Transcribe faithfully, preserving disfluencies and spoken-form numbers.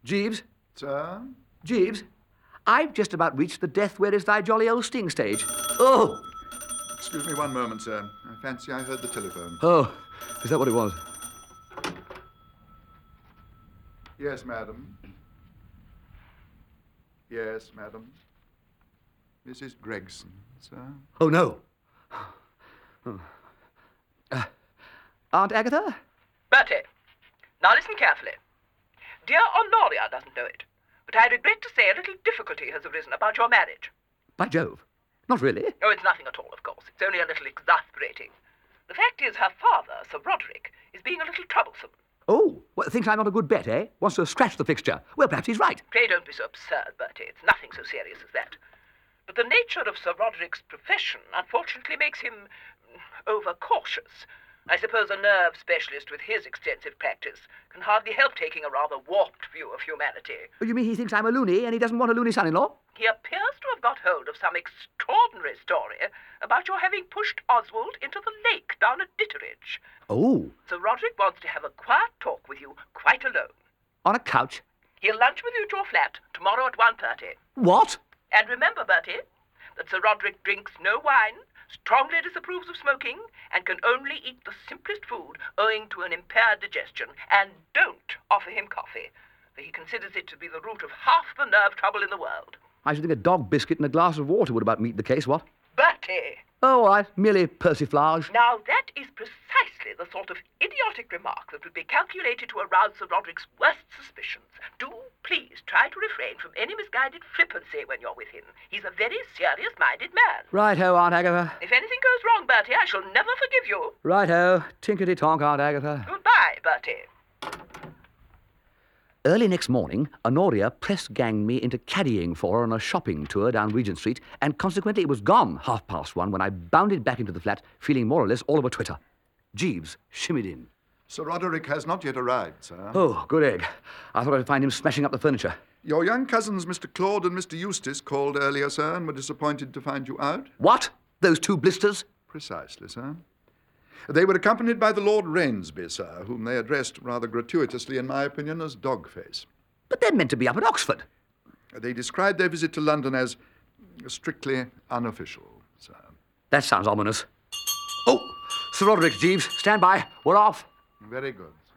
Jeeves? Sir? Jeeves? I've just about reached the death where is thy jolly old sting stage. Oh! Excuse me one moment, sir. I fancy I heard the telephone. Oh, is that what it was? Yes, madam. Yes, madam. Missus Gregson, sir. Oh, no. Oh. Uh, Aunt Agatha? Bertie, now listen carefully. Dear Honoria doesn't know it, but I regret to say a little difficulty has arisen about your marriage. By Jove. Not really? Oh, it's nothing at all, of course. It's only a little exasperating. The fact is, her father, Sir Roderick, is being a little troublesome. Oh, well, thinks I'm not a good bet, eh? Wants to scratch the fixture. Well, perhaps he's right. Pray don't be so absurd, Bertie. It's nothing so serious as that. But the nature of Sir Roderick's profession, unfortunately, makes him over-cautious. I suppose a nerve specialist with his extensive practice can hardly help taking a rather warped view of humanity. Oh, you mean he thinks I'm a loony and he doesn't want a loony son-in-law? He appears to have got hold of some extraordinary story about your having pushed Oswald into the lake down at Ditteridge. Oh. Sir Roderick wants to have a quiet talk with you, quite alone. On a couch? He'll lunch with you at your flat tomorrow at one thirty. What? And remember, Bertie, that Sir Roderick drinks no wine, strongly disapproves of smoking, and can only eat the simplest food owing to an impaired digestion. And don't offer him coffee, for he considers it to be the root of half the nerve trouble in the world. I should think a dog biscuit and a glass of water would about meet the case, what? Bertie! Oh, all right. Merely persiflage. Now, that is precisely the sort of idiotic remark that would be calculated to arouse Sir Roderick's worst suspicions. Do please try to refrain from any misguided flippancy when you're with him. He's a very serious-minded man. Right-ho, Aunt Agatha. If anything goes wrong, Bertie, I shall never forgive you. Right-ho. Tinkety-tonk, Aunt Agatha. Goodbye, Bertie. Early next morning, Honoria press-ganged me into caddying for her on a shopping tour down Regent Street, and consequently it was gone half past one when I bounded back into the flat, feeling more or less all over Twitter. Jeeves shimmied in. Sir Roderick has not yet arrived, sir. Oh, good egg. I thought I'd find him smashing up the furniture. Your young cousins, Mister Claude and Mister Eustace, called earlier, sir, and were disappointed to find you out. What? Those two blisters? Precisely, sir. They were accompanied by the Lord Rainsby, sir, whom they addressed rather gratuitously, in my opinion, as Dogface. But they're meant to be up at Oxford. They described their visit to London as strictly unofficial, sir. That sounds ominous. Oh, Sir Roderick, Jeeves, stand by. We're off. Very good,